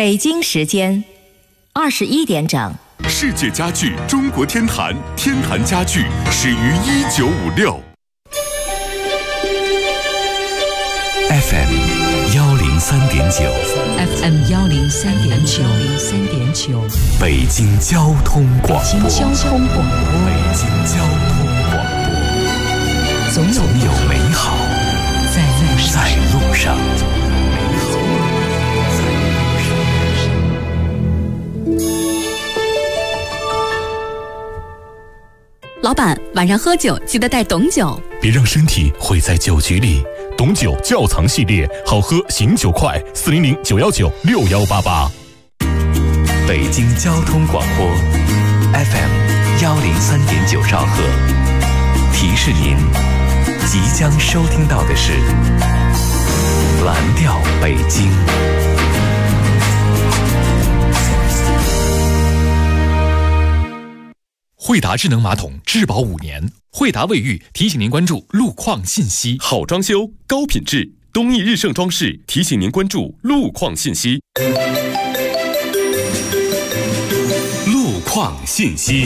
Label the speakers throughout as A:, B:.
A: 北京时间21点整。
B: 世界家具中国天坛，天坛家具始于1956。
C: FM 103.9
D: FM 103.9
C: 北京交通广播。总有美好在路上。
E: 老板，晚上喝酒记得带董酒，
F: 别让身体毁在酒局里。董酒窖藏系列，好喝醒酒快，400-919-6188。
C: 北京交通广播 FM 103.9兆赫，提示您即将收听到的是蓝调北京。
F: 惠达智能马桶质保5年，惠达卫浴提醒您关注路况信息。
B: 好装修，高品质，东益日盛装饰提醒您关注路况信息。
C: 路况信息。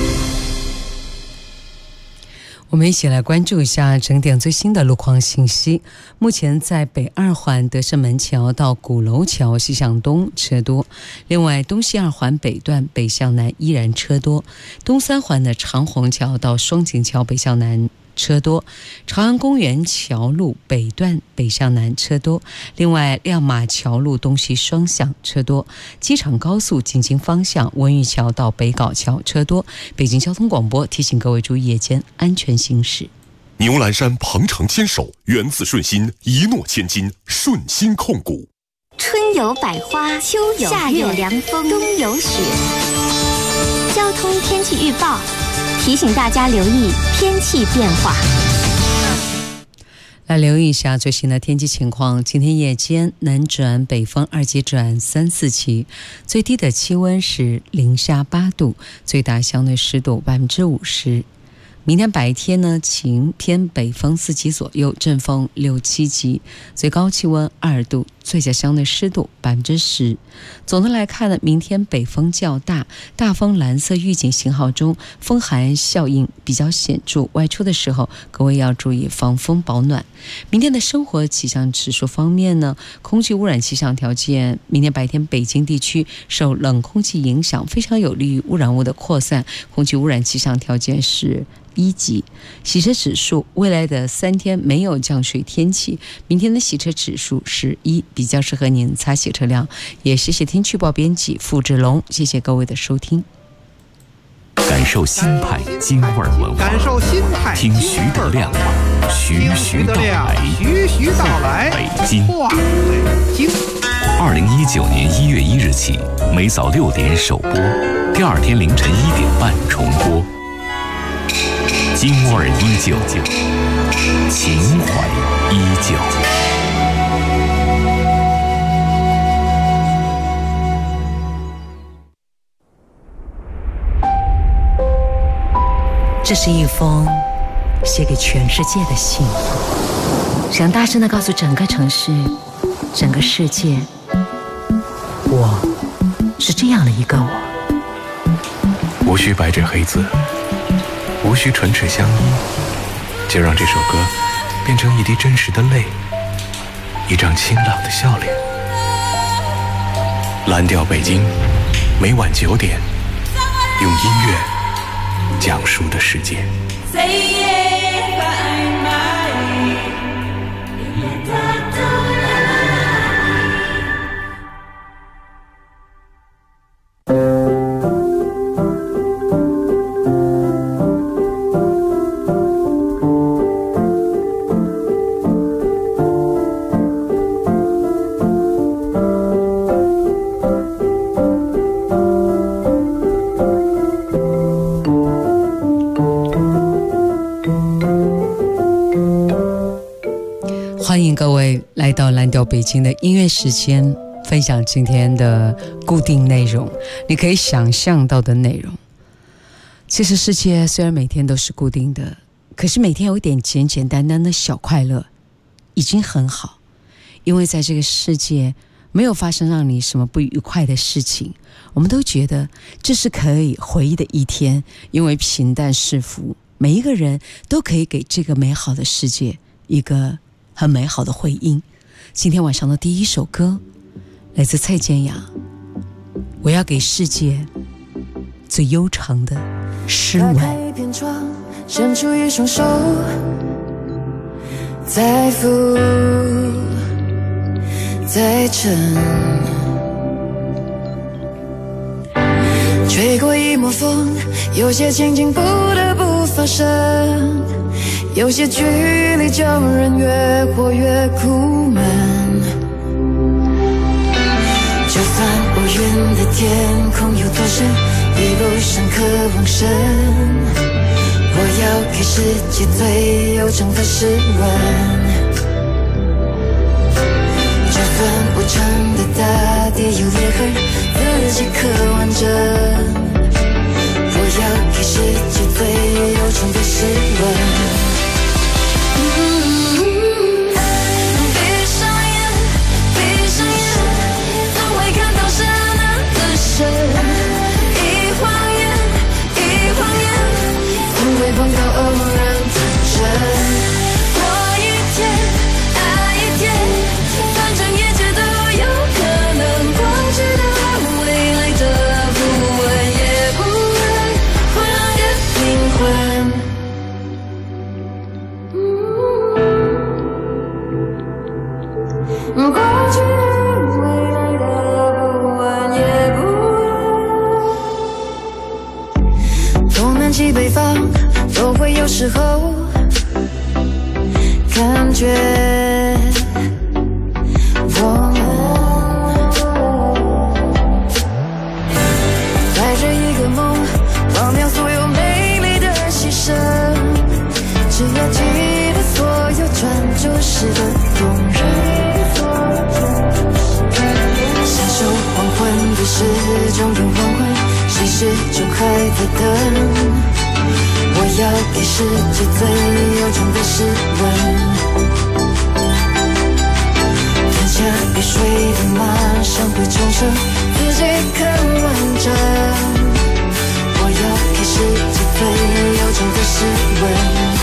D: 我们一起来关注一下整点最新的路况信息。目前在北2环德胜门桥到鼓楼桥西向东车多，另外东西2环北段北向南依然车多，东3环的长虹桥到双井桥北向南车多，朝阳公园桥路北段北向南车多，另外亮马桥路东西双向车多，机场高速进京方向文榆桥到北碏桥车多。北京交通广播提醒各位注意夜间安全行驶。
B: 牛栏山鹏程牵手，源自顺心，一诺千金，顺心控股。
G: 春有百花，秋有夏有凉风，冬有雪。交通天气预报提醒大家留意天气变化。
D: 来留意一下最新的天气情况。今天夜间南转北风2级转3、4级，最低的气温是零下8度，最大相对湿度50%。明天白天呢，晴，偏北风4级左右，阵风6、7级，最高气温2度，最小相对湿度10%。总的来看呢，明天北风较大，大风蓝色预警信号中，风寒效应比较显著，外出的时候各位要注意防风保暖。明天的生活气象指数方面呢，空气污染气象条件，明天白天北京地区受冷空气影响，非常有利于污染物的扩散，空气污染气象条件是1级。洗车指数，未来的3天没有降水天气，明天的洗车指数是1，比较适合您擦洗车辆。也谢谢天气预报编辑付志龙，谢谢各位的收听。
C: 感受新派京味文化，听徐德亮徐到来，北京。2019年1月1日起，每早6点首播，第2天凌晨1点半重播。京味儿依旧，情怀依旧。
H: 这是一封写给全世界的信，想大声地告诉整个城市、整个世界，我是这样的一个我。
I: 无需白纸黑字，无需唇齿相依，就让这首歌变成一滴真实的泪，一张清朗的笑脸。蓝调北京，每晚9点，用音乐讲述的世界。
D: 欢迎各位来到蓝调北京的音乐时间，分享今天的固定内容，你可以想象到的内容。其实世界虽然每天都是固定的，可是每天有一点简简单单的小快乐已经很好，因为在这个世界没有发生让你什么不愉快的事情，我们都觉得这是可以回忆的一天，因为平淡是福，每一个人都可以给这个美好的世界一个很美好的回应。今天晚上的第一首歌来自蔡健雅，我要给世界最悠长的诗吻。
J: 打开一片窗，伸出一双手，再浮再沉，吹过一抹风，有些情景不得不发生，有些距离叫人越过越苦闷。就算乌云的天空有多深，一路上渴望深，我要给世界最悠长的诗吻。就算无常的大地有裂痕，自己刻完整，我要给世界最悠长的诗吻。闭上眼，闭上眼，总会看到深蓝的深。一晃眼，一晃眼，总会碰到偶然的真。过一天，爱一天，反正一切都有可能。过去的、未来的，不问也不问，换个灵魂。过去的、未来的，不问也不问。东南西北方都会有时候感觉我们带着一个梦，忘掉所有美丽的牺牲，只要记得所有专注时的动人。享受黄昏的时钟有黄昏，谁始终还在等，我要给世界最悠长的诗吻。吞下必睡的马上会重生，自己更完整，我要给世界最悠长的诗吻。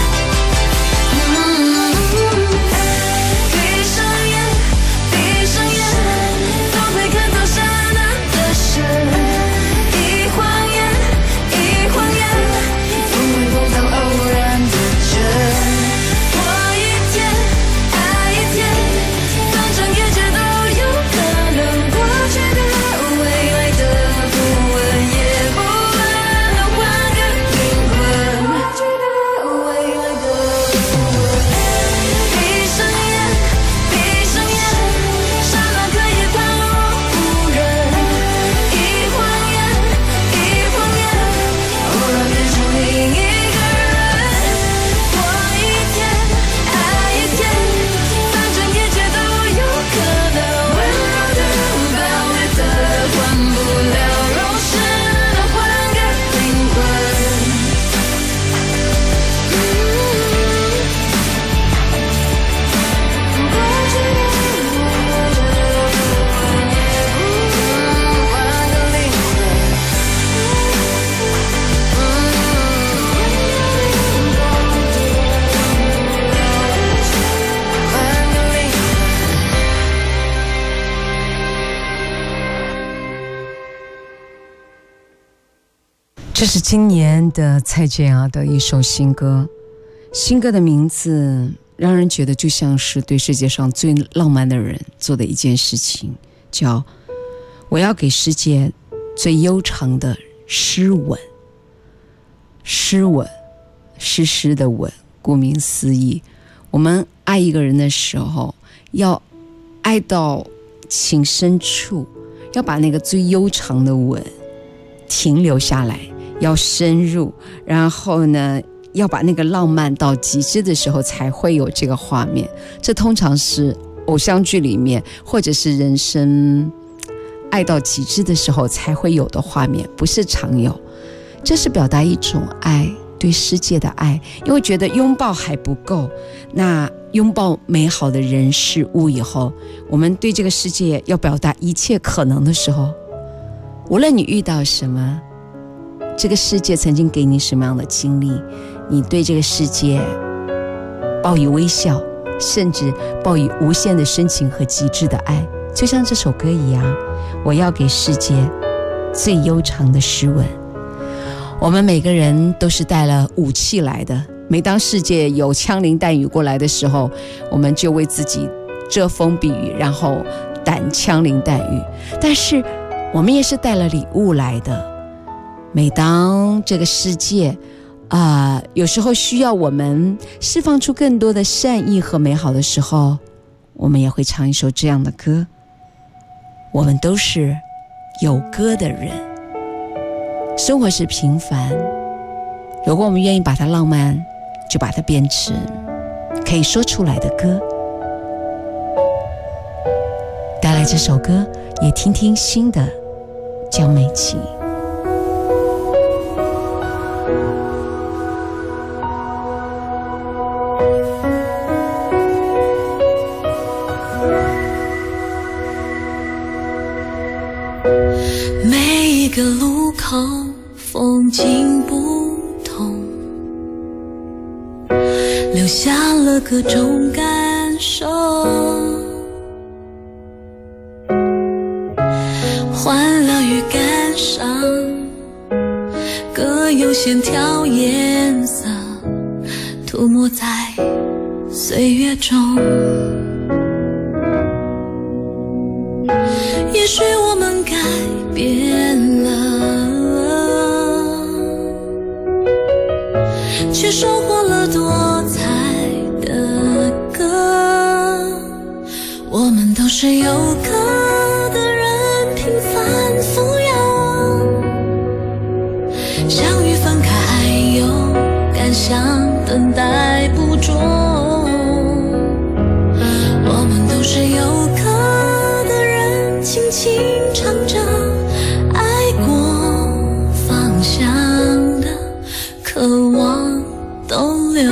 J: 闭上眼，闭上眼，总会看到深蓝的深。一晃眼，一晃眼，总会碰到偶然的真。过一天，爱一天，反正一切都有可能。过去的、未来的，不问也不问，换个灵魂。过去的、未来的，不问。闭上眼，闭上眼，刹那刻也判若无人。一晃眼，一晃眼，偶然变成另一个人。过一天，爱一天，反正一切都有可能。温柔的、暴烈的，换不了容身，换个灵魂。过去的、未来的，不问也不问，换个灵魂。换个灵魂。
D: 这是今年的蔡健雅的一首新歌，新歌的名字让人觉得就像是对世界上最浪漫的人做的一件事情，叫我要给世界最悠长的诗吻。诗吻，诗诗的吻，顾名思义，我们爱一个人的时候，要爱到情深处，要把那个最悠长的吻停留下来，要深入，然后呢要把那个浪漫到极致的时候才会有这个画面。这通常是偶像剧里面或者是人生爱到极致的时候才会有的画面，不是常有。这是表达一种爱， 对世界的爱，因为觉得拥抱还不够，那拥抱美好的人事物以后，我们对这个世界要表达一切可能的时候，无论你遇到什么，这个世界曾经给你什么样的经历，你对这个世界报以微笑，甚至报以无限的深情和极致的爱，就像这首歌一样，我要给世界最悠长的诗吻。我们每个人都是带了武器来的，每当世界有枪林弹雨过来的时候，我们就为自己遮风避雨，然后挡枪林弹雨。但是我们也是带了礼物来的，每当这个世界有时候需要我们释放出更多的善意和美好的时候，我们也会唱一首这样的歌。我们都是有歌的人，生活是平凡，如果我们愿意把它浪漫，就把它变成可以说出来的歌。带来这首歌，也听听新的江美琪。
J: 每一个路口风景不同，留下了各种感受，欢乐与感伤各有线条颜色，涂抹在岁月中。也许我们改变了，却收获了多彩的歌。我们都是有歌的人，平凡富有，相遇分开还有感想等待捕捉。我们都是有歌的人，轻轻唱着爱过方向的渴望逗留。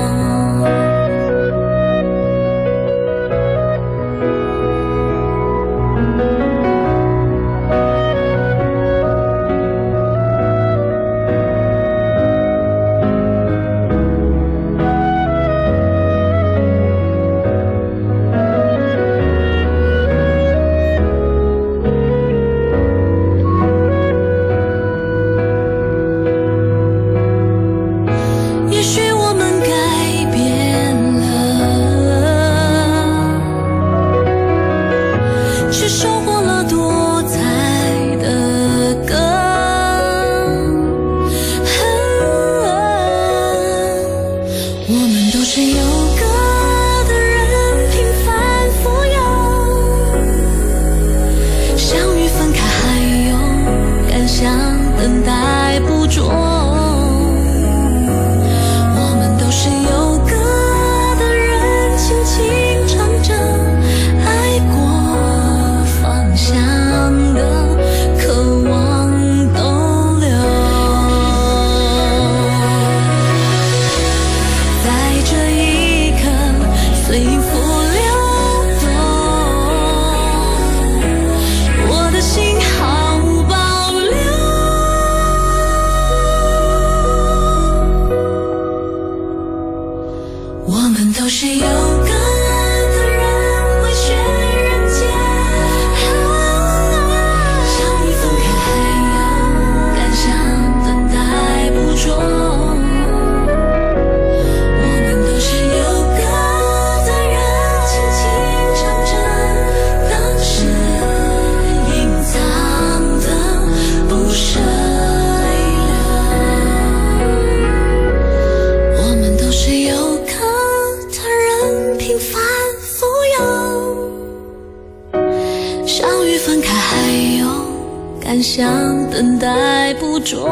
J: 想等待捕捉，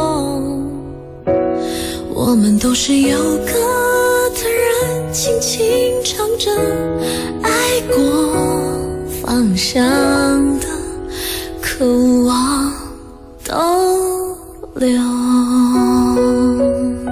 J: 我们都是有歌的人，轻轻唱着爱过方向的渴望逗留。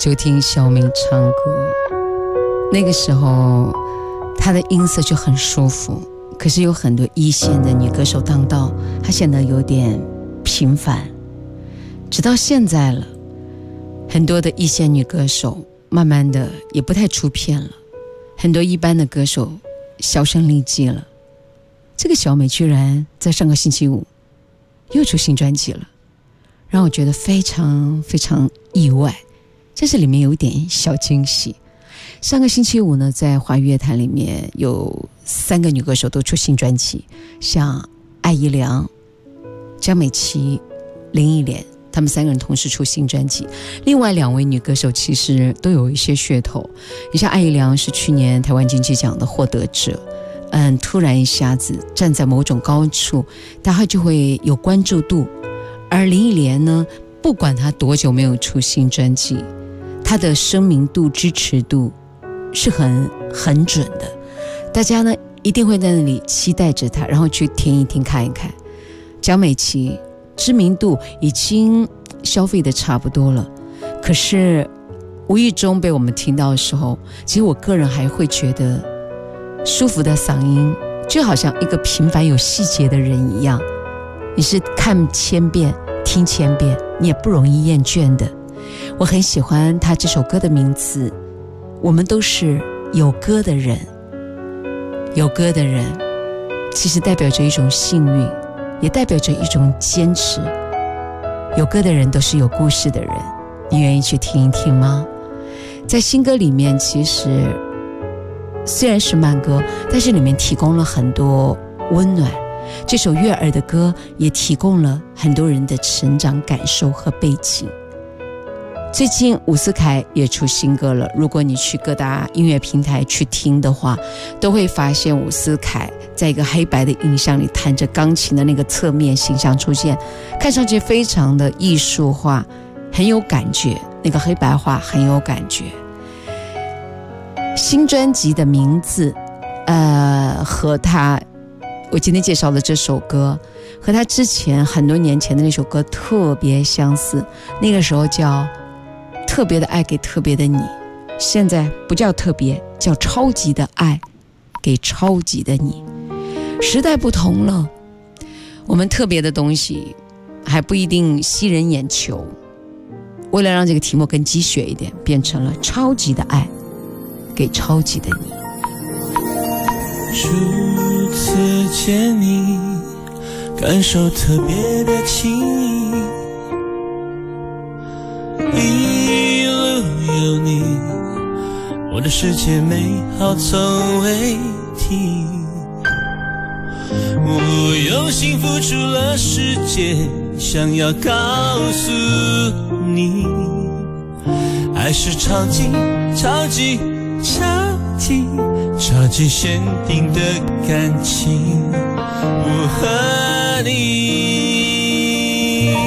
D: 就听小美唱歌。那个时候她的音色就很舒服，可是有很多一线的女歌手当道，她显得有点平凡。直到现在了，很多的一线女歌手慢慢的也不太出片了，很多一般的歌手销声匿迹了。这个小美居然在上个星期五又出新专辑了，让我觉得非常非常意外，这是里面有一点小惊喜。上个星期五呢，在华语乐坛里面有3个女歌手都出新专辑，像艾怡良、江美琪、林忆莲，他们3个人同时出新专辑。另外2位女歌手其实都有一些噱头，你像艾怡良是去年台湾金曲奖的获得者，突然一下子站在某种高处，大家就会有关注度。而林忆莲呢，不管她多久没有出新专辑，她的声名度、支持度是很准的，大家呢一定会在那里期待着她，然后去听一听看一看。江美琪知名度已经消费的差不多了，可是无意中被我们听到的时候，其实我个人还会觉得舒服的嗓音就好像一个平凡有细节的人一样，你是看1000遍听1000遍你也不容易厌倦的。我很喜欢他这首歌的名字，我们都是有歌的人。有歌的人其实代表着一种幸运，也代表着一种坚持。有歌的人都是有故事的人，你愿意去听一听吗？在新歌里面，其实虽然是慢歌，但是里面提供了很多温暖。这首悦耳的歌也提供了很多人的成长感受和背景。最近伍思凯也出新歌了，如果你去各大音乐平台去听的话，都会发现伍思凯在一个黑白的影像里弹着钢琴的那个侧面形象出现，看上去非常的艺术化，很有感觉，那个黑白画很有感觉。新专辑的名字和我今天介绍的这首歌和他之前很多年前的那首歌特别相似，那个时候叫特别的爱给特别的你，现在不叫特别，叫超级的爱给超级的你。时代不同了，我们特别的东西还不一定吸人眼球，为了让这个题目更鸡血一点，变成了超级的爱给超级的你。
K: 初次见你，感受特别的情谊，一路有你，我的世界美好从未停。我用心付出了世界，想要告诉你，爱是超级超级超级超级限定的感情，我和你，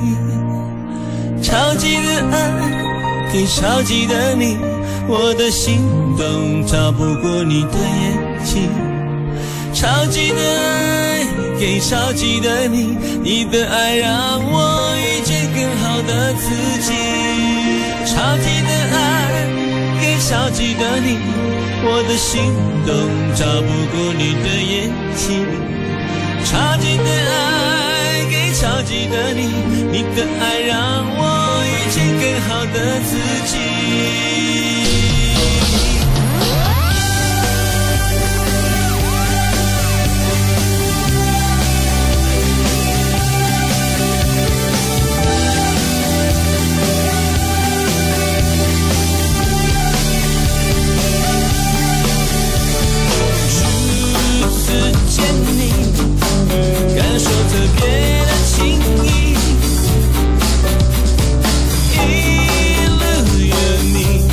K: 超级的爱给超级的你，我的心动逃不过你的眼睛，超级的爱给超级的你，你的爱让我遇见更好的自己，超级的爱给超级的你，我的心动找不过你的眼睛，超级的爱给超级的你，你的爱让我遇见更好的自己。感受特别的情谊，一路有你，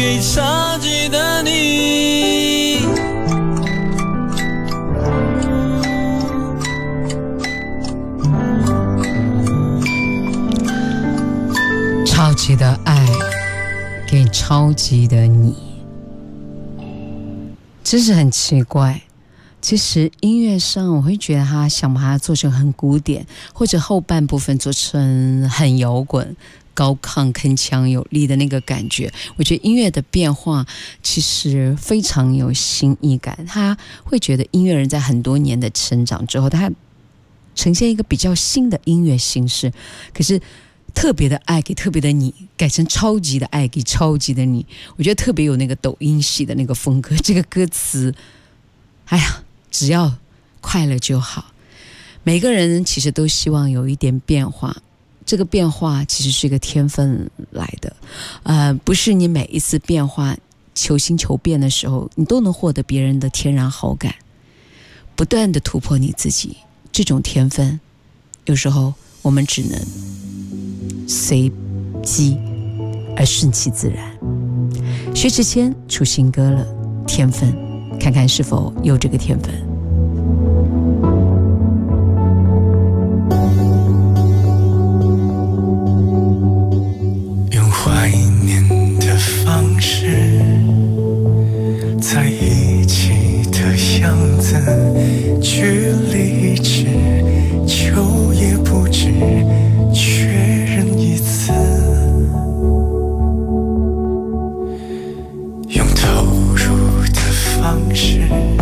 K: 给着急的你。
D: 超级的爱给超级的你，真是很奇怪。其实音乐上我会觉得他想把它做成很古典，或者后半部分做成很摇滚高亢铿锵有力的那个感觉。我觉得音乐的变化其实非常有新意感，他会觉得音乐人在很多年的成长之后，他呈现一个比较新的音乐形式。可是特别的爱给特别的你改成超级的爱给超级的你，我觉得特别有那个抖音系的那个风格。这个歌词，哎呀，只要快乐就好。每个人其实都希望有一点变化，这个变化其实是一个天分来的，不是你每一次变化求新求变的时候，你都能获得别人的天然好感。不断的突破你自己，这种天分，有时候我们只能随机而顺其自然。薛之谦出新歌了，天分，看看是否有这个天分。
L: 用怀念的方式在一起的样子，距离只求也不止确认一次，用投入的方式，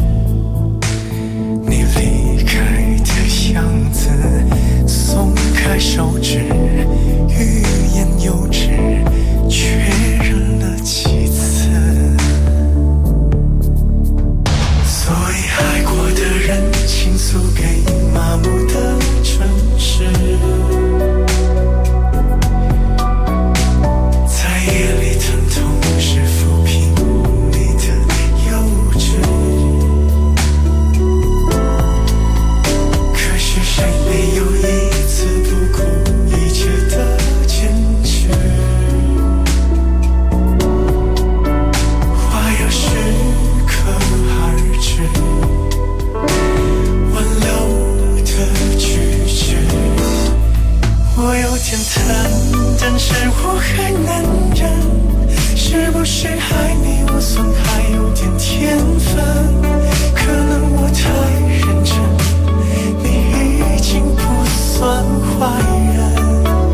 L: 你离开的样子，松开手指，欲言又止，确认了几次。所以爱过的人倾诉给麻木的城市，在夜里疼痛是抚平你的幼稚。可是谁没有一次不顾一切的坚持？话要适可而止，挽留的举止。我有点疼，但是我还能忍。是不是爱你我算还有点天分？可能我太认真，你已经不算坏人。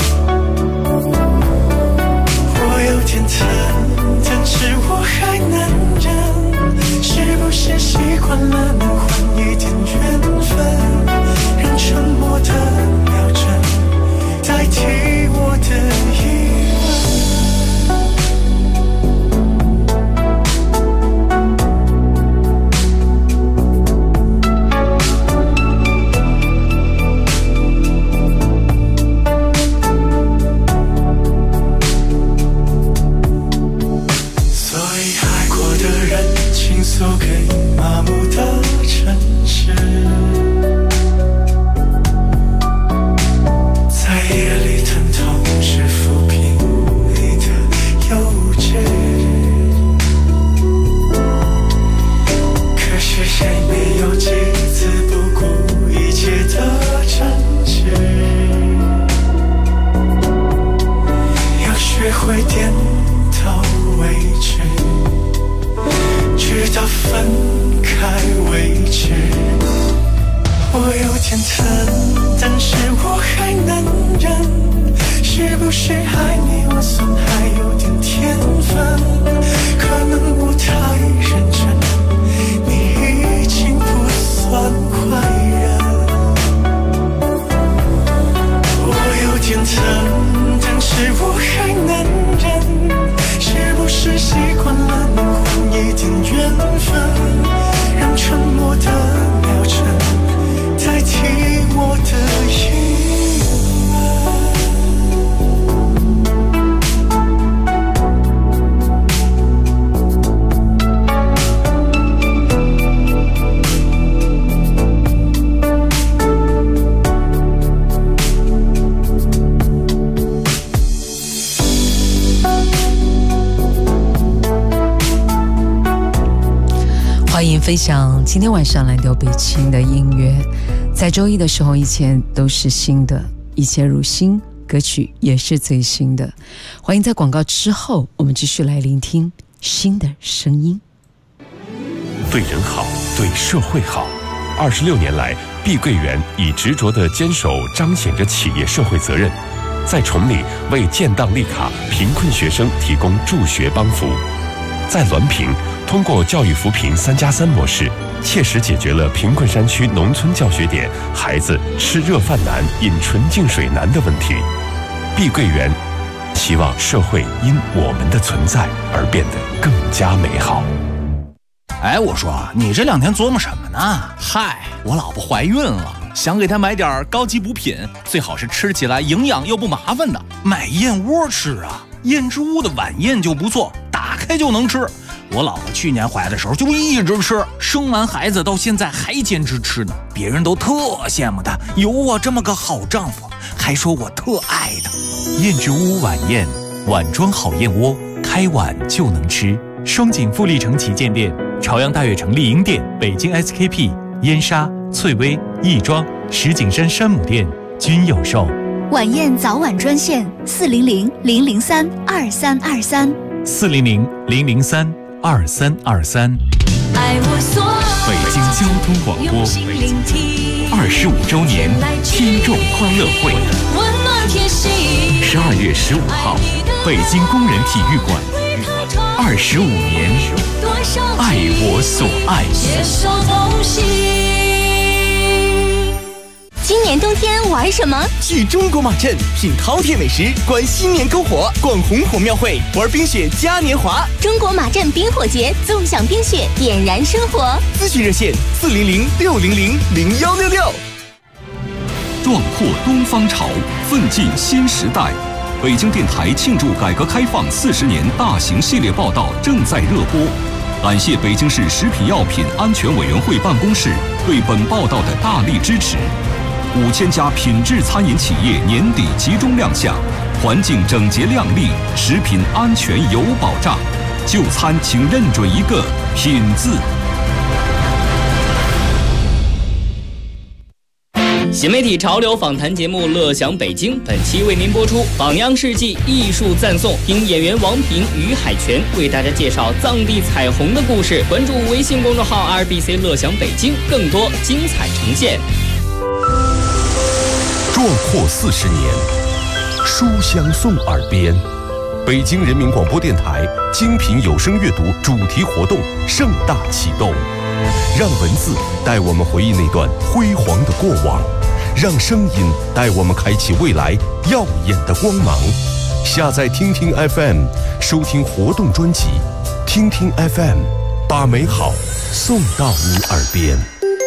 L: 我有点疼，但是我还能忍。是不是习惯了能换一点缘分，让沉默的秒针代替我的疑问？所以爱过的人倾诉给麻木的城市，在夜里疼痛是抚平你的幼稚。可是谁没有几次不顾一切的争执？要学会点到为止，直到分开为止。我有点疼，但是我还能忍。是不是爱你我算还有点天分？可能我太认真，你已经不算坏人。我有点疼，但是我还能忍。是不是习惯了能换一点缘分，让沉默的秒针代替我的疑问？
D: 分享今天晚上来到北京的音乐，在周一的时候一切都是新的，一切如新，歌曲也是最新的。欢迎在广告之后我们继续来聆听新的声音。
B: 对人好，对社会好。26年来，碧桂园以执着的坚守彰显着企业社会责任，在崇礼为建档立卡贫困学生提供助学帮扶，在滦平通过教育扶贫3+3模式，切实解决了贫困山区农村教学点孩子吃热饭难、饮纯净水难的问题。碧桂园希望社会因我们的存在而变得更加美好。
M: 哎，我说你这2天琢磨什么呢？
N: 嗨，我老婆怀孕了，想给她买点高级补品，最好是吃起来营养又不麻烦的。
M: 买燕窝吃啊，燕之屋的晚宴就不错，打开就能吃。我老婆去年怀的时候就一直吃，生完孩子到现在还坚持吃呢，别人都特羡慕她有我这么个好丈夫，还说我特爱她。
C: 燕之屋晚宴，碗装好燕窝，开碗就能吃。双井富力城旗舰店、朝阳大悦城丽婴店、北京 SKP、燕莎、翠微、亦庄、石景山山姆店均有售。
E: 晚宴早晚专线400-003-2323。
C: 400-003-2323。北京交通广播25周年听众欢乐会，12月15号，北京工人体育馆，25年，爱我所爱。
G: 今年冬天玩什么？
O: 去中国马镇品饕餮美食，观新年篝火，逛红火庙会，玩冰雪嘉年华。
G: 中国马镇冰火节，纵享冰雪，点燃生活。
O: 咨询热线400-600-0166。
P: 壮阔东方潮，奋进新时代。北京电台庆祝改革开放40年大型系列报道正在热播，感谢北京市食品药品安全委员会办公室对本报道的大力支持。5000家品质餐饮企业年底集中亮相，环境整洁亮丽，食品安全有保障。就餐请认准一个品字。
Q: 新媒体潮流访谈节目《乐享北京》本期为您播出榜样事迹艺术赞颂，听演员王平、于海泉为大家介绍藏地彩虹的故事。关注微信公众号 RBC 乐享北京，更多精彩呈现。
B: 壮阔40年，书香送耳边。北京人民广播电台精品有声阅读主题活动盛大启动，让文字带我们回忆那段辉煌的过往，让声音带我们开启未来耀眼的光芒。下载听听 FM， 收听活动专辑，听听 FM， 把美好送到你耳边。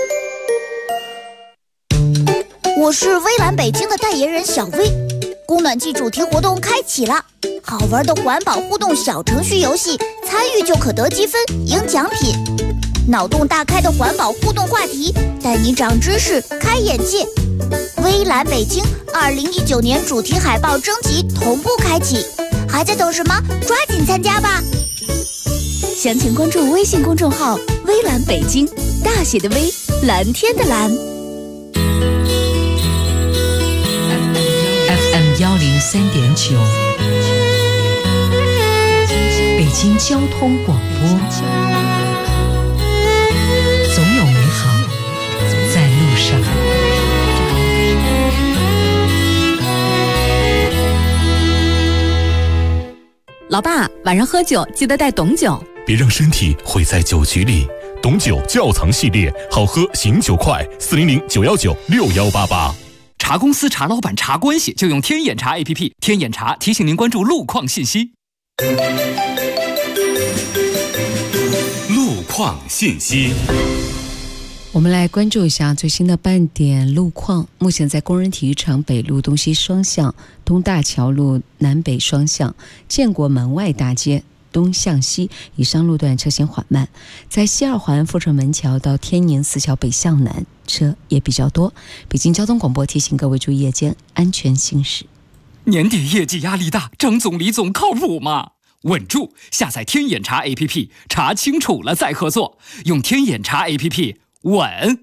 R: 我是微蓝北京的代言人小薇，供暖季主题活动开启了，好玩的环保互动小程序游戏，参与就可得积分赢奖品。脑洞大开的环保互动话题，带你长知识开眼界。微蓝北京2019年主题海报征集同步开启，还在等什么？抓紧参加吧！
E: 详情关注微信公众号微蓝北京，大写的微，蓝天的蓝。
H: FM 103.9，北京交通广播，总有美好在路上。
E: 老爸，晚上喝酒记得带董酒，
F: 别让身体毁在酒局里。董酒窖藏系列，好喝醒酒快，400-919-6188。
S: 茶公司、茶老板、茶关系，就用天眼茶 APP。天眼茶提醒您关注路况信息。
C: 路况信息。
D: 我们来关注一下最新的半点路况。目前在工人体育场北路东西双向、东大桥路南北双向、建国门外大街东向西以上路段车行缓慢，在西二环阜成门桥到天宁四桥北向南车也比较多。北京交通广播提醒各位注意夜间安全行驶。
S: 年底业绩压力大，张总李总靠谱吗？ 稳住！下载天眼查 APP， 查清楚了再合作。用天眼查 APP， 稳。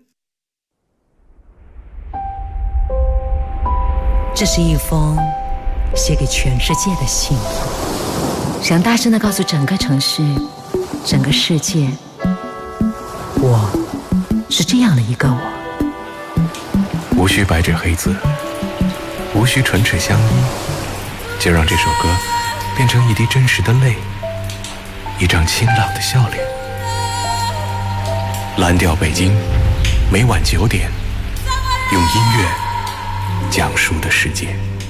H: 这是一封写给全世界的信，想大声地告诉整个城市、整个世界，我是这样的一个我。
I: 无需白纸黑字，无需唇齿相依，就让这首歌变成一滴真实的泪，一张清朗的笑脸。蓝调北京，每晚9点，用音乐讲述的世界。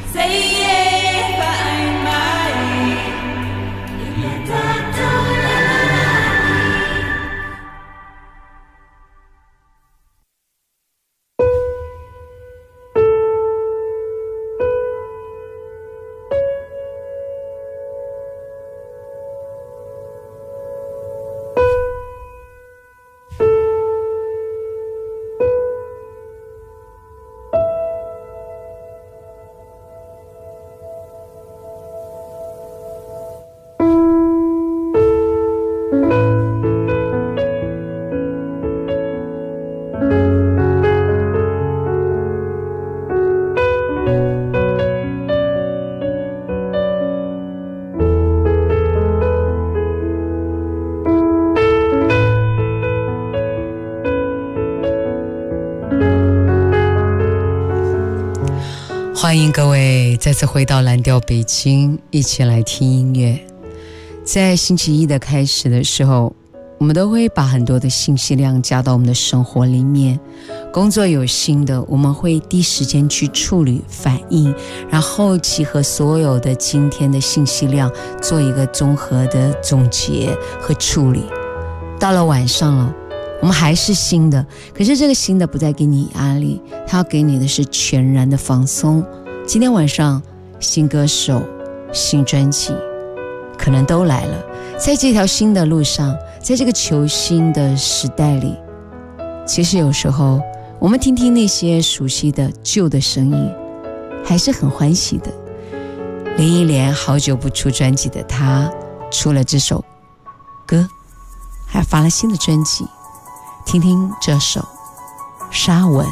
D: 欢迎各位再次回到蓝调北京，一起来听音乐。在星期一的开始的时候，我们都会把很多的信息量加到我们的生活里面。工作有新的，我们会第一时间去处理反应，然后集合所有的今天的信息量，做一个综合的总结和处理。到了晚上了，我们还是新的，可是这个新的不再给你压力，它要给你的是全然的放松。今天晚上新歌手、新专辑可能都来了，在这条新的路上，在这个求新的时代里，其实有时候我们听听那些熟悉的旧的声音，还是很欢喜的。林忆莲好久不出专辑的她，出了这首歌，还发了新的专辑，听听这首《沙文》。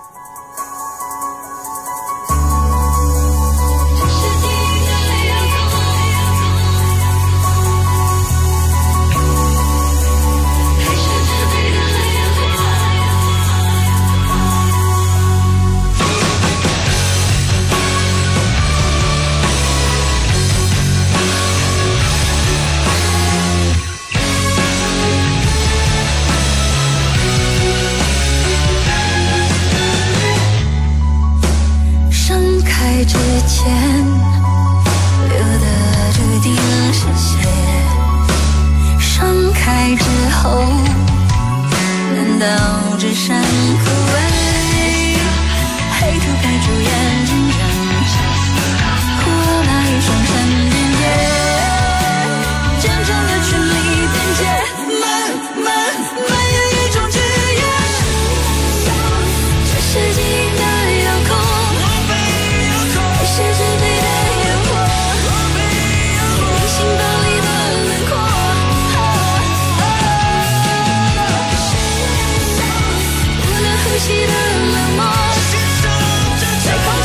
J: 之前留的注定是血，盛开之后难道只剩枯萎？黑土盖住眼睛或那一双闪电眼，真正的权力边界蔓延一种制约，这世纪的遥控是自卑的诱惑，理性暴力的轮廓，不能呼吸的冷漠，在空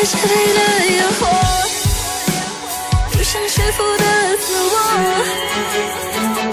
J: 支配的诱惑，不想屈服的自我。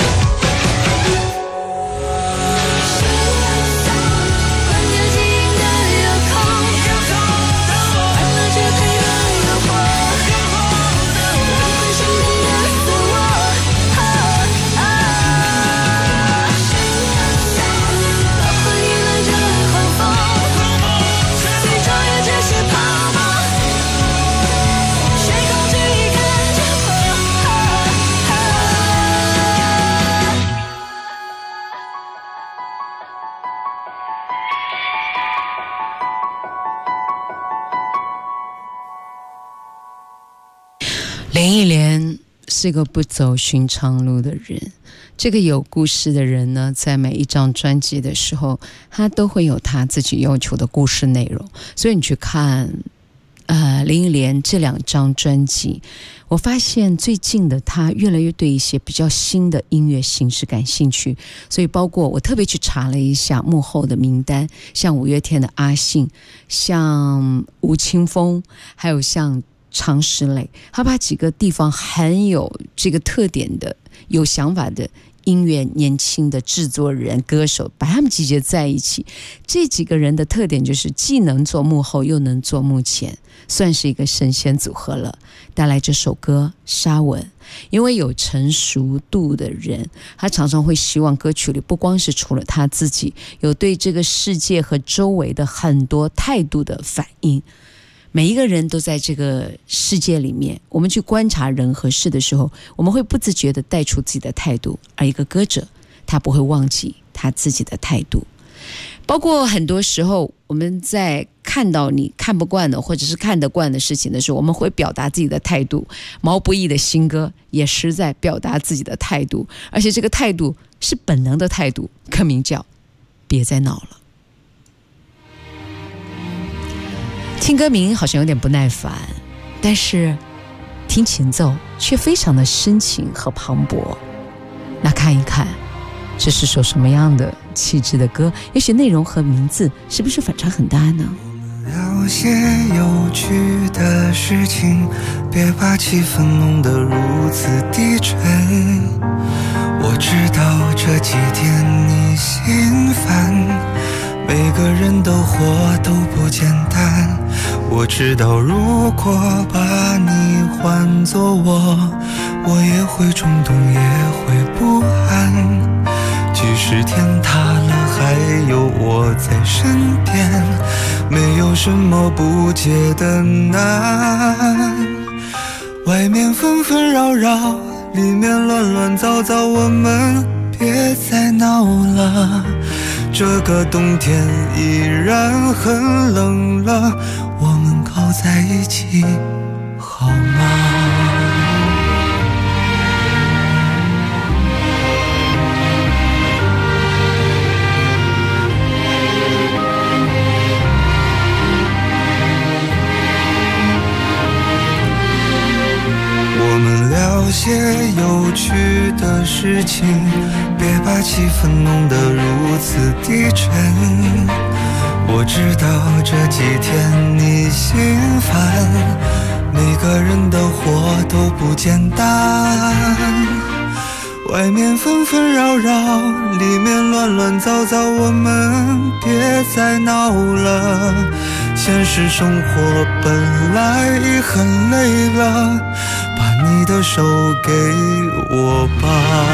D: 林忆莲是个不走寻常路的人，这个有故事的人呢，在每一张专辑的时候，他都会有他自己要求的故事内容。所以你去看林忆莲这2张专辑，我发现最近的他越来越对一些比较新的音乐形式感兴趣，所以包括我特别去查了一下幕后的名单，像五月天的阿信，像吴青峰，还有像常石磊，他把几个地方很有这个特点的、有想法的音乐年轻的制作人、歌手，把他们集结在一起。这几个人的特点就是既能做幕后，又能做幕前，算是一个神仙组合了。带来这首歌《沙吻》，因为有成熟度的人，他常常会希望歌曲里不光是除了他自己，有对这个世界和周围的很多态度的反应。每一个人都在这个世界里面，我们去观察人和事的时候，我们会不自觉地带出自己的态度，而一个歌者他不会忘记他自己的态度。包括很多时候我们在看到你看不惯的或者是看得惯的事情的时候，我们会表达自己的态度。毛不易的新歌也是在表达自己的态度，而且这个态度是本能的态度，歌名叫别再闹了。听歌名好像有点不耐烦，但是听前奏却非常的深情和磅礴。那看一看这是首什么样的气质的歌，也许内容和名字是不是反差很大呢？
L: 聊些有趣的事情，别把气氛弄得如此低沉。我知道这几天你心烦，每个人都活都不简单。我知道如果把你换作我也会冲动，也会不安。即使天塌了还有我在身边，没有什么不解的难。外面纷纷扰扰，里面乱乱糟糟，我们别再闹了。这个冬天依然很冷了，我们靠在一起好吗？我们聊些有趣的事情，别把气氛弄得如此低沉。我知道这几天你心烦，每个人的活都不简单。外面纷纷扰扰，里面乱乱糟糟，我们别再闹了。现实生活本来已很累了，把你的手给我吧。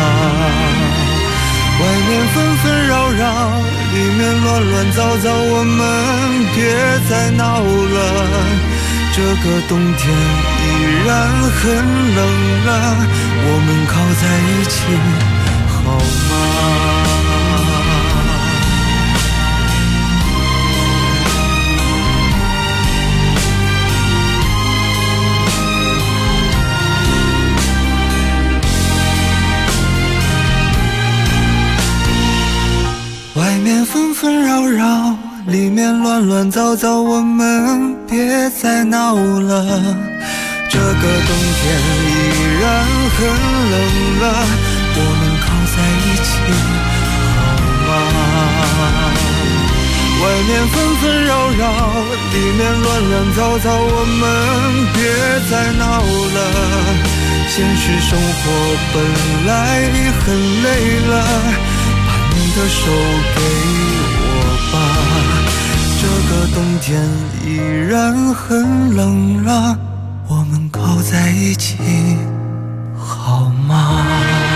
L: 外面纷纷扰扰，里面乱乱糟糟，我们别再闹了。这个冬天依然很冷了，我们靠在一起好吗？外面纷纷扰扰，里面乱乱糟糟，我们别再闹了。这个冬天依然很冷了，我们靠在一起好吗？外面纷纷纷扰扰，里面乱乱糟糟，我们别再闹了。现实生活本来很累了，把你的手给我吧。这个冬天依然很冷了，我们靠在一起好吗？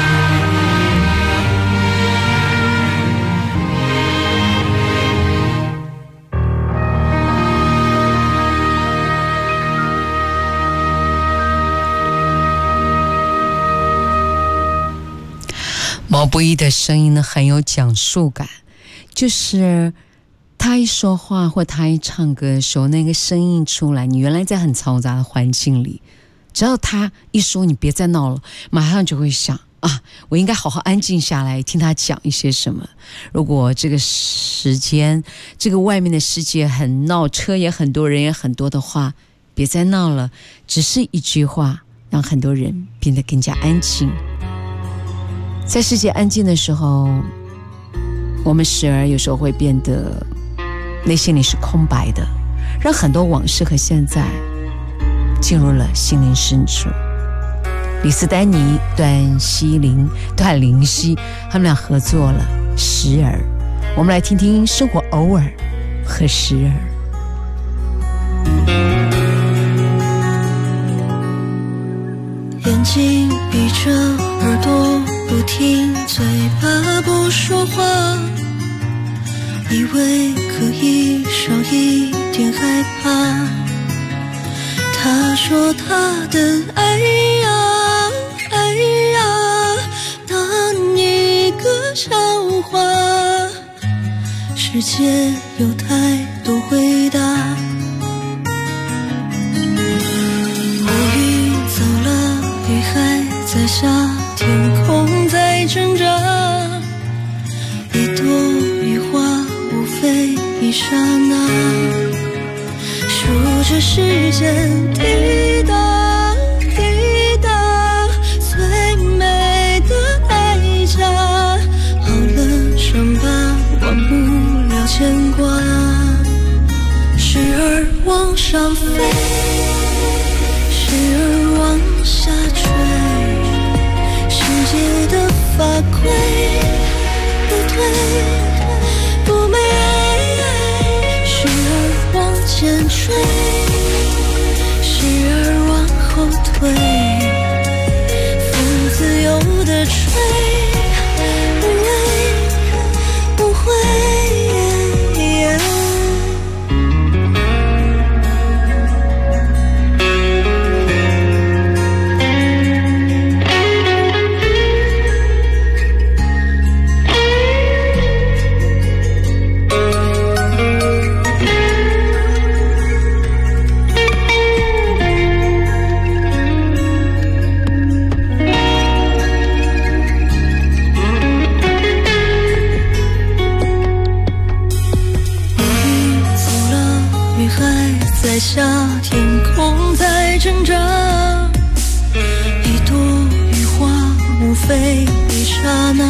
D: 毛不易的声音呢很有讲述感，就是他一说话或他一唱歌的时候，那个声音出来，你原来在很嘈杂的环境里，只要他一说你别再闹了，马上就会想啊，我应该好好安静下来听他讲一些什么。如果这个时间这个外面的世界很闹，车也很多，人也很多的话，别再闹了，只是一句话让很多人变得更加安静。在世界安静的时候，我们时而有时候会变得内心里是空白的，让很多往事和现在进入了心灵深处。李斯丹妮、段灵溪他们俩合作了《时而》，我们来听听生活偶尔和时而。
J: 眼睛闭着，耳朵不听，嘴巴不说话，以为可以少一点害怕。他说他的爱呀爱呀，当一个笑话，世界有太多回答。雨还在下，天空在挣扎，一朵雨花无非一刹那，数着时间滴答滴答，最美的代价，好了伤疤忘不了牵挂，时而往上飞，时而往下坠，世界的法规不对不美，时而往前追，时而往后退，风自由地吹，不畏不会。在下，天空在挣扎，一朵雨花无非一刹那，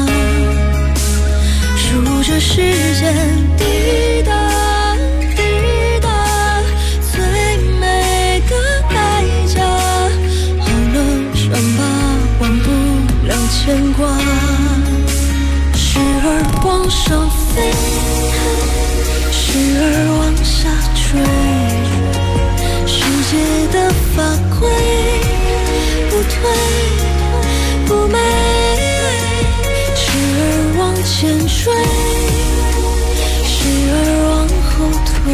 J: 数着时间滴答滴答，最美的代价，好了伤疤忘不了牵挂，时而往上飞，时而往下坠，世界的法规不退不美，时而往前追，时而往后退，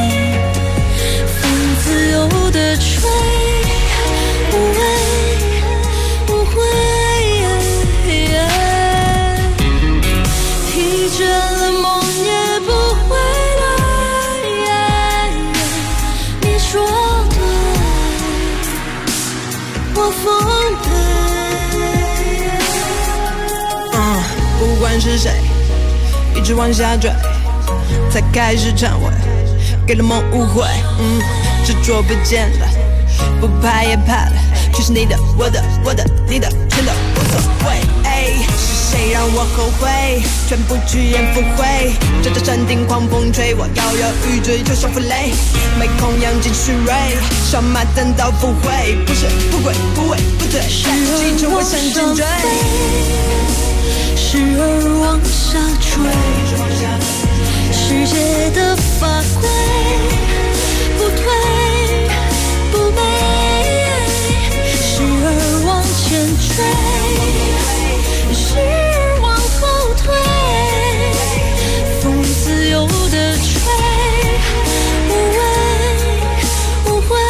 J: 风自由地吹，不畏不会，疲倦了梦也不回来，你说我奉陪，
T: 不管是谁，一直往下坠，才开始忏悔，给了梦误会，执着不见了，不怕也怕了，全是你的，我的，你的，全都无所谓。 谁让我后悔？全部趋炎附会，遮着山顶狂风吹，我摇摇欲坠，就像负累，没空养精蓄锐，上马等到赴会，不是不轨不畏不对，记住我向前追，
J: 时而往下坠，世界的法规不退不美，时而往前追，时而往后退，风自由的吹，无畏无悔。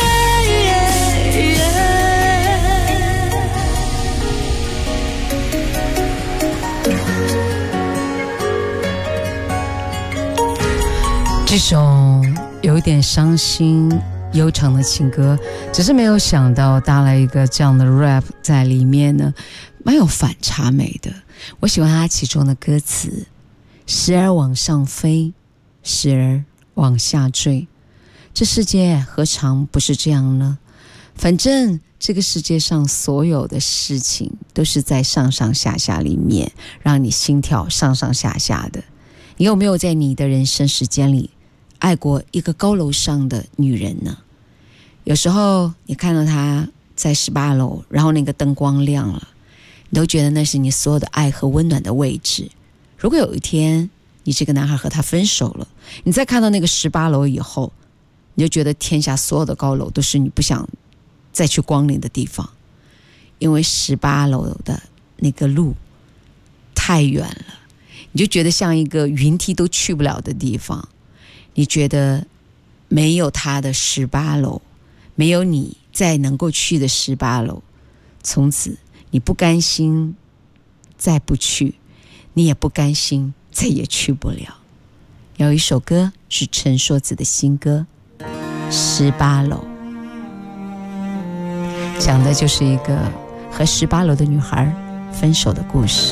D: 这首有一点伤心悠长的情歌，只是没有想到搭了一个这样的 rap 在里面呢，蛮有反差美的。我喜欢它其中的歌词，时而往上飞，时而往下坠，这世界何尝不是这样呢？反正这个世界上所有的事情都是在上上下下里面让你心跳上上下下的。你有没有在你的人生时间里爱过一个高楼上的女人呢？有时候你看到她在18楼，然后那个灯光亮了，你都觉得那是你所有的爱和温暖的位置。如果有一天你这个男孩和她分手了，你再看到那个18楼以后，你就觉得天下所有的高楼都是你不想再去光临的地方，因为18楼的那个路太远了，你就觉得像一个云梯都去不了的地方。你觉得没有他的18楼，没有你再能够去的18楼，从此你不甘心再不去，你也不甘心再也去不了。有一首歌是陈硕子的新歌18楼，讲的就是一个和18楼的女孩分手的故事。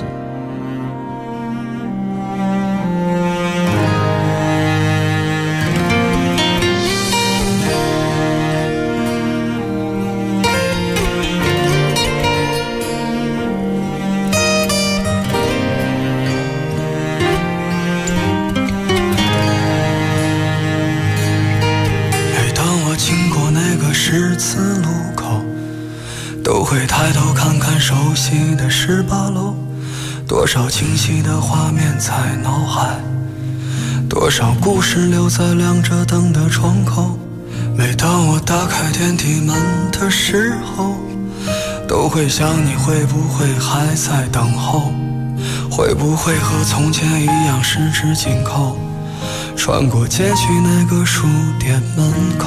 L: 十字路口，都会抬头看看熟悉的18楼，多少清晰的画面在脑海，多少故事留在亮着灯的窗口。每当我打开电梯门的时候，都会想你会不会还在等候，会不会和从前一样十指紧扣，穿过街区那个书店门口。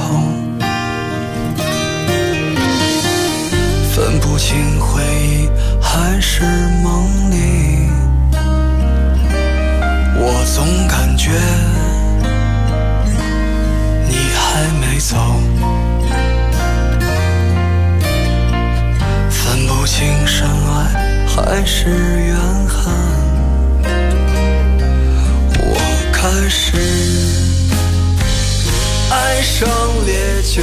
L: 分不清回忆还是梦里，我总感觉你还没走。分不清深爱还是怨恨，我开始爱上烈酒，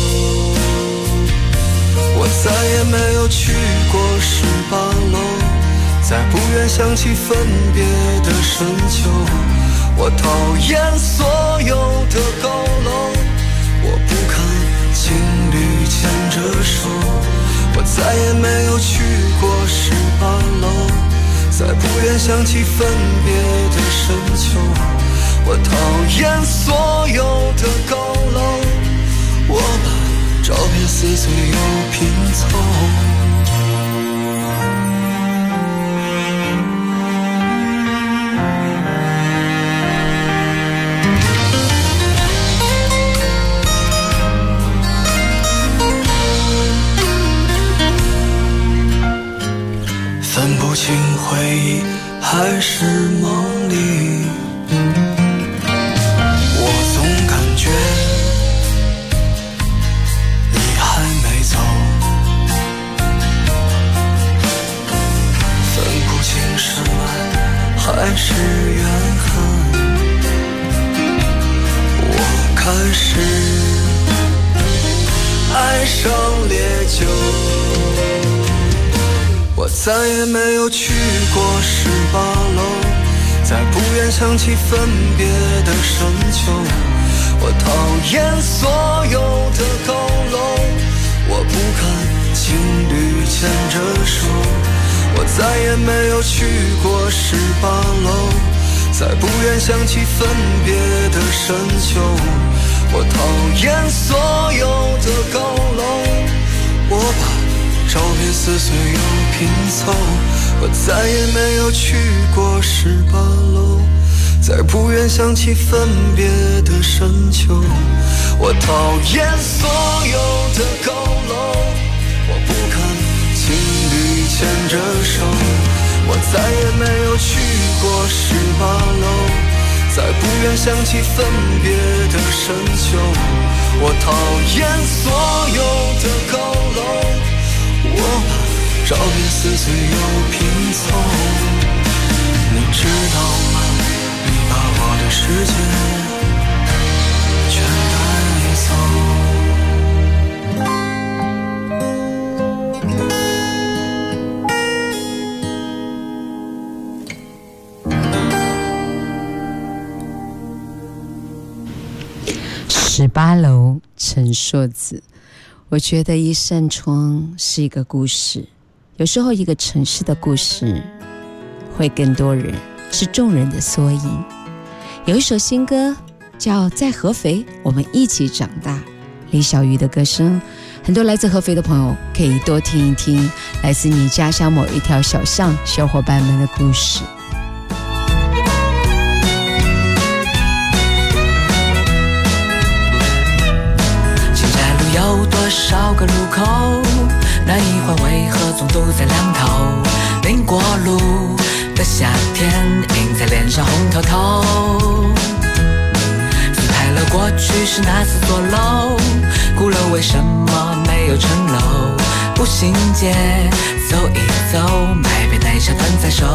L: 我再也没有去过18楼，再不愿想起分别的深秋。我讨厌所有的高楼，我不肯情侣牵着手。我再也没有去过18楼，再不愿想起分别的深秋。我讨厌所有的高楼，我把照片撕碎又拼凑。分不清回忆还是梦里，我总感觉你还没走。分不清深爱还是怨恨，我开始爱上烈酒， 我再也没有去过18楼，再不愿想起分别的深秋。我讨厌所有的高楼，我不敢情侣牵着手。我再也没有去过18楼，再不愿想起分别的深秋。我讨厌所有的高楼，我把照片撕碎又拼凑。我再也没有去过18楼，再不愿想起分别的深秋。我讨厌所有的高楼，我不堪情侣牵着手。我再也没有去过18楼，再不愿想起分别的深秋。我讨厌所有的高楼，我把照片撕碎又拼凑。你知道吗？你把我的世界全带走。
D: 18楼，陈硕子。我觉得一扇窗是一个故事，有时候一个城市的故事会更多人，是众人的缩影。有一首新歌叫《在合肥我们一起长大》，李小鱼的歌声，很多来自合肥的朋友可以多听一听，来自你家乡某一条小巷小伙伴们的故事。
U: 有多少个路口，那一环为何总堵在两头？淋过路的夏天，印在脸上红透透。自拍了过去是那4座楼，鼓楼为什么没有城楼？步行街走一走，买杯奶茶端在手。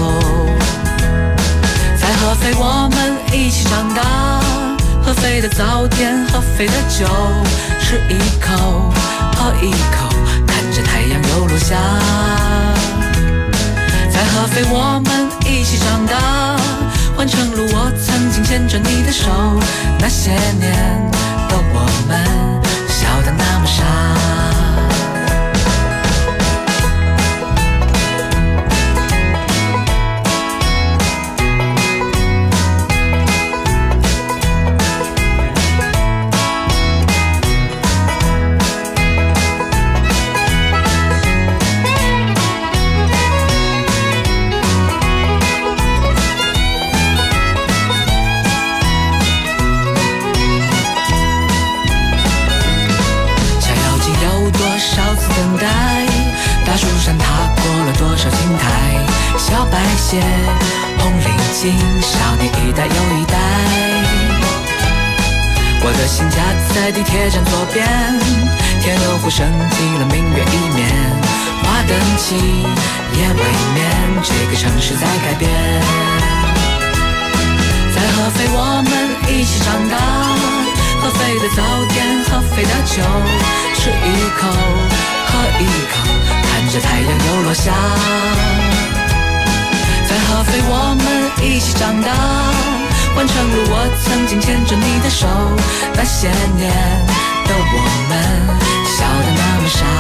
U: 在合肥我们一起长大，合肥的早点，合肥的酒，吃一口，喝一口，看着太阳又落下。在合肥我们一起长大，环城路我曾经牵着你的手，那些年的我们笑得那么傻。大树上踏过了多少青苔，小白鞋，红领巾，少年一代又一代。我的新家在地铁站左边，天鹅湖升起了明月一面，花灯起夜未眠，这个城市在改变。在合肥我们一起长大，合肥的早点，合肥的酒，吃一口，喝一口，看着太阳又落下。在合肥我们一起长大，环城路我曾经牵着你的手，那些年的我们笑得那么傻。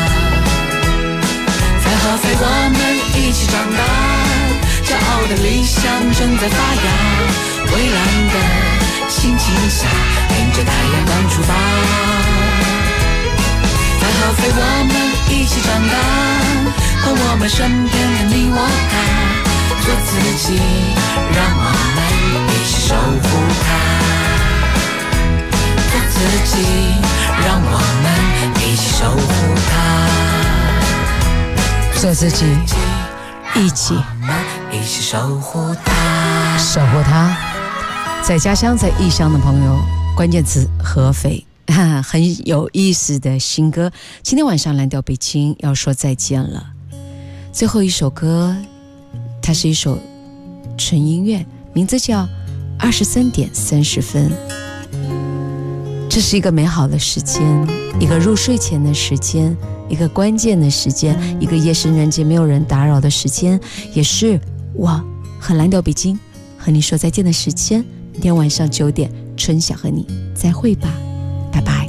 U: 在合肥我们一起长大，骄傲的理想正在发芽，蔚蓝的心情下，迎着太阳刚出发。在合肥我们一起长大，和我们身边的你我他，做自己，让我们一起守护它。做自己，让我们一起守护它。
D: 做自己，一起
U: 守护它，
D: 守护它。在家乡在异乡的朋友，关键词合肥，很有意思的新歌。今天晚上蓝调北京要说再见了，最后一首歌它是一首纯音乐，名字叫23点30分。 这是一个美好的时间，一个入睡前的时间，一个关键的时间，一个夜深人静没有人打扰的时间，也是我和蓝调北京和你说再见的时间。明天晚上9点，春晓和你再会吧，拜拜。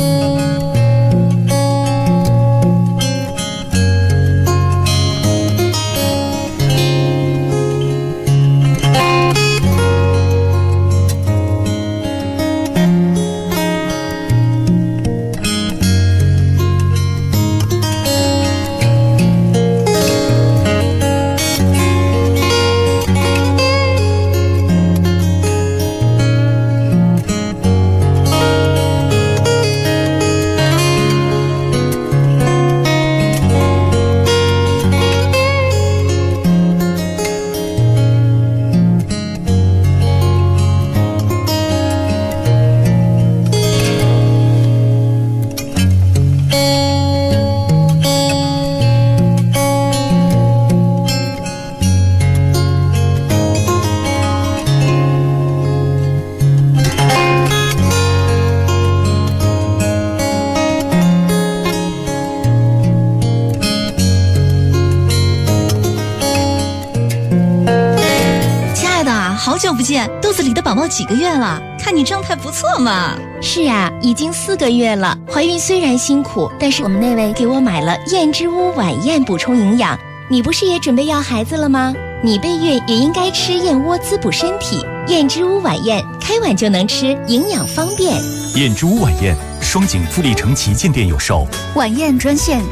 E: 好久不见，肚子里的宝宝几个月了？看你状态不错嘛。
G: 是啊，已经4个月了。怀孕虽然辛苦，但是我们那位给我买了燕之屋晚宴补充营养。你不是也准备要孩子了吗？你备孕也应该吃燕窝滋补身体。燕之屋晚宴，开碗就能吃，营养方便。
A: 燕之屋晚宴，双井富力城旗舰店有售。
E: 晚宴专线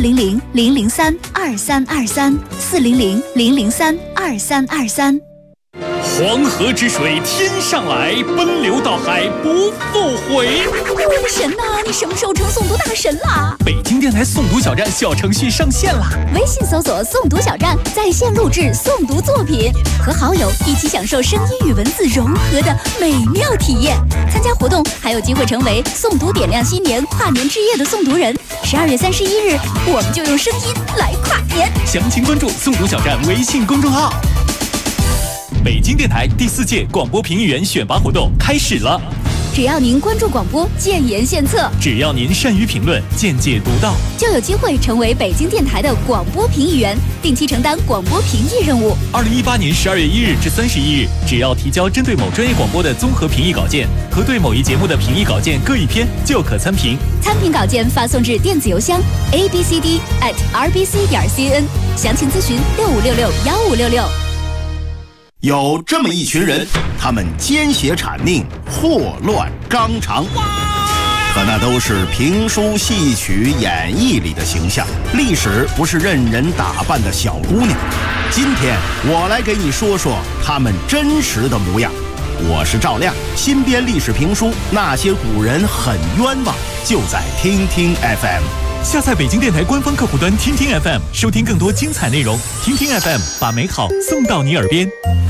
E: 400-003-2323，400-003-2323。
Q: 黄河之水天上来，奔流到海不复回。
E: 我的神呐，你什么时候成诵读大神啦？
Q: 北京电台诵读小站小程序上线啦！
E: 微信搜索诵读小站，在线录制诵读作品，和好友一起享受声音与文字融合的美妙体验。参加活动还有机会成为诵读点亮新年跨年之夜的诵读人。12月31日，我们就用声音来跨年。
Q: 详情关注诵读小站微信公众号。北京电台第4届广播评议员选拔活动开始了。
E: 只要您关注广播，建言献策；
Q: 只要您善于评论，见解独到，
E: 就有机会成为北京电台的广播评议员，定期承担广播评议任务。
Q: 2018年12月1日至31日，只要提交针对某专业广播的综合评议稿件和对某一节目的评议稿件各1篇，就可参评。
E: 参评稿件发送至电子邮箱 abcd@rbc.cn， 详情咨询65661566。
V: 有这么一群人，他们奸邪谄佞，祸乱纲常，可那都是评书、戏曲、演绎里的形象。历史不是任人打扮的小姑娘。今天我来给你说说他们真实的模样。我是赵亮，新编历史评书《那些古人很冤枉》，就在听听 FM。
Q: 下载北京电台官方客户端听听 FM， 收听更多精彩内容。听听 FM， 把美好送到你耳边。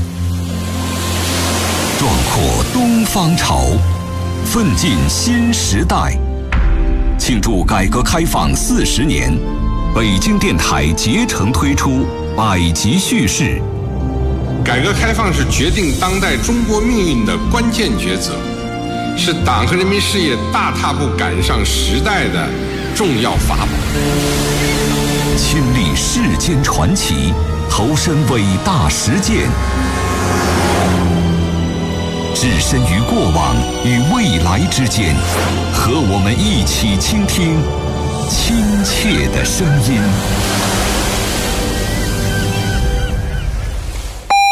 P: 壮阔东方潮，奋进新时代。庆祝改革开放40年，北京电台竭诚推出100集叙事。
W: 改革开放是决定当代中国命运的关键抉择，是党和人民事业大踏步赶上时代的重要法宝。
P: 亲历世间传奇，投身伟大实践，置身于过往与未来之间，和我们一起倾听亲切的声音。